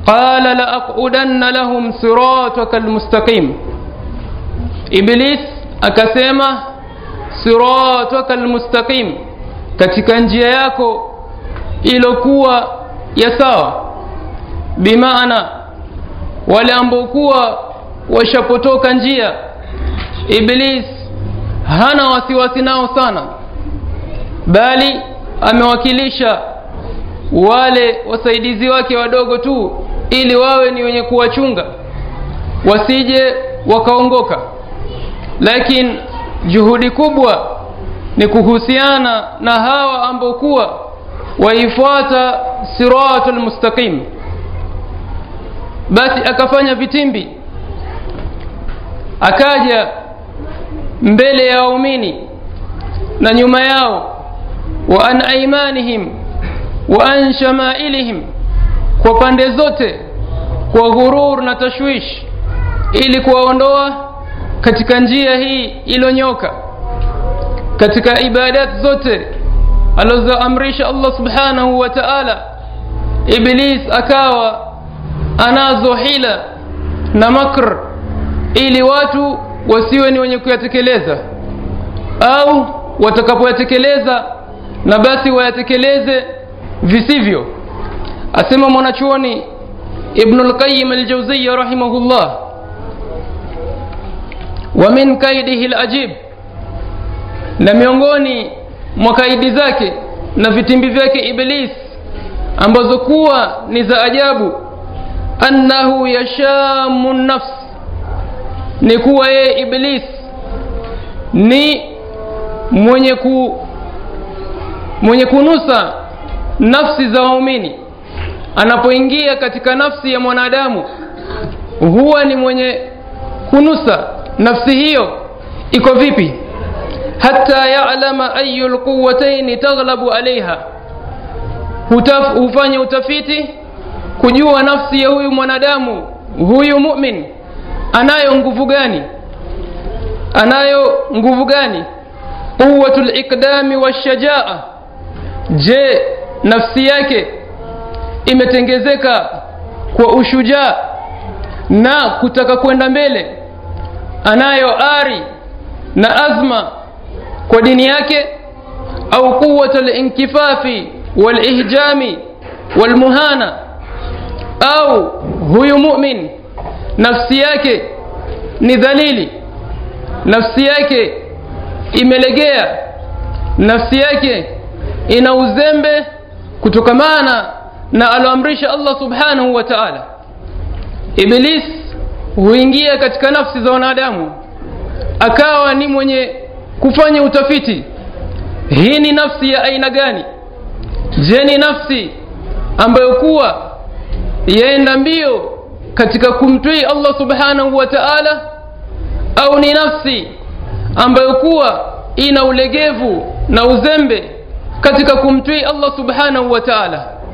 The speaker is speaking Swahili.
qala la aqudanna lahum siratakal mustaqim. Iblis akasema siratakal mustaqim, katika njia yako ilokuwa ya sawa. Bimaana wale ambao kuwa washapotoka njia, Iblis hana wasiwasi nao sana, bali amewakilisha wale wasaidizi wake wadogo tu, ili wawe ni wenye kuwachunga wasije wakaongoka. Lakini juhudi kubwa ni kuhusiana na hawa ambao kuwa waifuata siratul mustaqim. Basi akafanya vitimbi, akaja mbele ya waumini na nyuma yao, wa an aymanihim wa an shamailihim, kwa pande zote, kwa ghurur na tashwish, ili kuwaondoa katika njia hii ilonyoka, katika ibadat zote alizoamrisha Allah subhanahu wa ta'ala. Iblis akawa anazo hila na makr ili watu wasiwe ni wenye kuyatekeleza, au watakapoyatekeleza na basi wayatekeleze visivyo. Asema mwanachuoni Ibn al-Qayyim al-Jawziyya rahimahullah, wa min kaidihi al-ajib, na miongoni mwa kaidi zake na vitimbi vyake Iblis ambazo kuwa ni za ajabu, annahu yashamu nafs, ni kuwa yeye Iblis ni mwenye kunusa nafsi za waumini. Anapoingia katika nafsi ya mwanadamu, huwa ni mwenye kunusa nafsi hiyo iko vipi, hatta ya'lama ayyul quwwatayn taghlabu alaiha. Hufanya utafiti kujua nafsi ya huyu mwanadamu, huyu mu'min anayo nguvu gani, quwwatul iqdami washajaa. Je, nafsi yake imetengezeka kwa ushujaa na kutaka kwenda mbele? Anayo ari na azma kwa dini yake? Au quwwatul inkifafi wal ihjami wal muhana? Au huyu mu'min nafsi yake ni dhalili, nafsi yake imelegea, nafsi yake ina uzembe kutokamana na aloamrisha Allah subhanahu wa ta'ala. Iblis huingia katika nafsi za wanadamu, akawa ni mwenye kufanya utafiti, hii ni nafsi ya aina gani? Je, ni nafsi ambayo kuwa yaenda mbio katika kumtii Allah subhanahu wa ta'ala, au ni nafsi ambayo kuwa ina ulegevu na uzembe katika kumtii Allah subhanahu wa ta'ala?